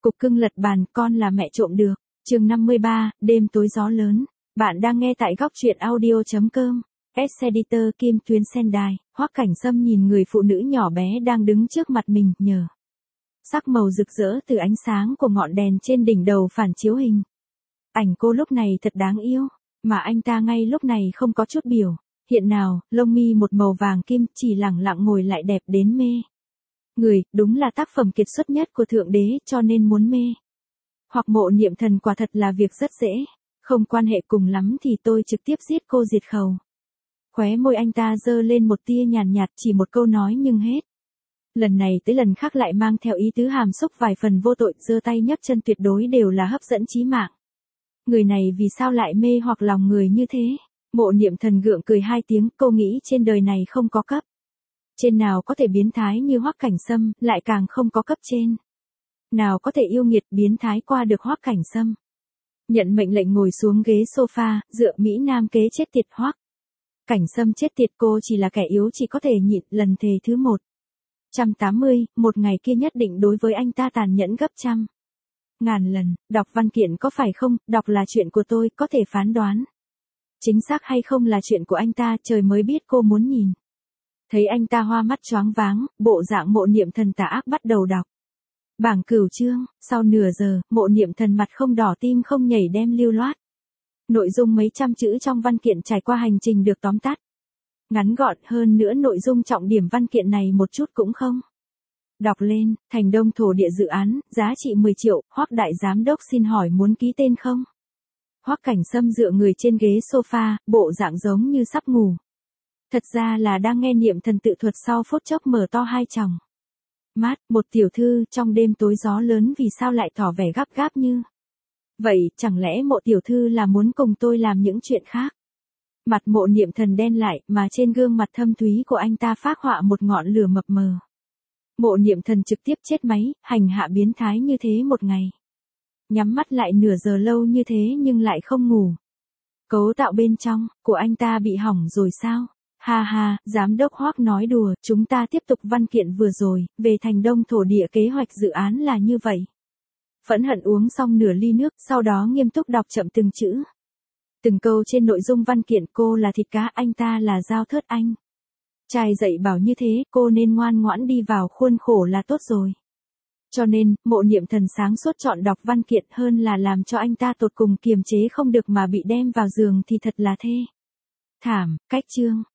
Cục cưng lật bàn, con là mẹ trộm được. Chương 53, đêm tối gió lớn. Bạn đang nghe tại góc truyện audio.com. Editor Kim Tuyến Sendai. Hoắc Cảnh Sâm nhìn người phụ nữ nhỏ bé đang đứng trước mặt mình, nhờ sắc màu rực rỡ từ ánh sáng của ngọn đèn trên đỉnh đầu phản chiếu hình. Ảnh cô lúc này thật đáng yêu, mà anh ta ngay lúc này không có chút biểu hiện nào, lông mi một màu vàng kim, chỉ lẳng lặng ngồi lại đẹp đến mê người, đúng là tác phẩm kiệt xuất nhất của Thượng Đế, cho nên muốn mê hoặc mộ niệm thần quả thật là việc rất dễ. Không quan hệ, cùng lắm thì tôi trực tiếp giết cô diệt khẩu. Khóe môi anh ta giơ lên một tia nhàn nhạt, chỉ một câu nói nhưng hết. Lần này tới lần khác lại mang theo ý tứ hàm xúc vài phần vô tội, giơ tay nhấc chân tuyệt đối đều là hấp dẫn chí mạng. Người này vì sao lại mê hoặc lòng người như thế? Mộ niệm thần gượng cười hai tiếng, cô nghĩ trên đời này không có cấp trên nào có thể biến thái như Hoắc Cảnh Sâm, lại càng không có cấp trên nào có thể yêu nghiệt biến thái qua được Hoắc Cảnh Sâm. Nhận mệnh lệnh ngồi xuống ghế sofa, dựa Mỹ Nam kế chết tiệt Hoắc Cảnh Sâm chết tiệt, cô chỉ là kẻ yếu chỉ có thể nhịn. Lần thề thứ 180, một ngày kia nhất định đối với anh ta tàn nhẫn gấp trăm ngàn lần. Đọc văn kiện có phải không? Đọc là chuyện của tôi, có thể phán đoán chính xác hay không là chuyện của anh ta, trời mới biết. Cô muốn nhìn thấy anh ta hoa mắt choáng váng, bộ dạng mộ niệm thần tà ác bắt đầu đọc bảng cửu chương. Sau nửa giờ, mộ niệm thần mặt không đỏ tim không nhảy đem lưu loát nội dung mấy trăm chữ trong văn kiện trải qua hành trình được tóm tắt ngắn gọn, hơn nữa nội dung trọng điểm văn kiện này một chút cũng không đọc lên. Thành Đông thổ địa dự án, giá trị 10 triệu, Hoắc đại giám đốc xin hỏi muốn ký tên không? Hoắc Cảnh Sâm dựa người trên ghế sofa, bộ dạng giống như sắp ngủ. Thật ra là đang nghe niệm thần tự thuật, sau phút chốc mở to hai tròng mắt. Một tiểu thư trong đêm tối gió lớn vì sao lại tỏ vẻ gấp gáp như vậy, chẳng lẽ mộ tiểu thư là muốn cùng tôi làm những chuyện khác? Mặt mộ niệm thần đen lại, mà trên gương mặt thâm thúy của anh ta phác họa một ngọn lửa mập mờ. Mộ niệm thần trực tiếp chết máy, hành hạ biến thái như thế một ngày. Nhắm mắt lại nửa giờ lâu như thế nhưng lại không ngủ. Cấu tạo bên trong của anh ta bị hỏng rồi sao? Ha ha, giám đốc Hoắc nói đùa, chúng ta tiếp tục văn kiện vừa rồi, về Thành Đông thổ địa kế hoạch dự án là như vậy. Phẫn hận uống xong nửa ly nước, sau đó nghiêm túc đọc chậm từng chữ từng câu trên nội dung văn kiện. Cô là thịt cá, anh ta là dao thớt, anh trai dạy bảo như thế, cô nên ngoan ngoãn đi vào khuôn khổ là tốt rồi. Cho nên, mộ niệm thần sáng suốt chọn đọc văn kiện hơn là làm cho anh ta tột cùng kiềm chế không được mà bị đem vào giường thì thật là thê thảm. Cách chương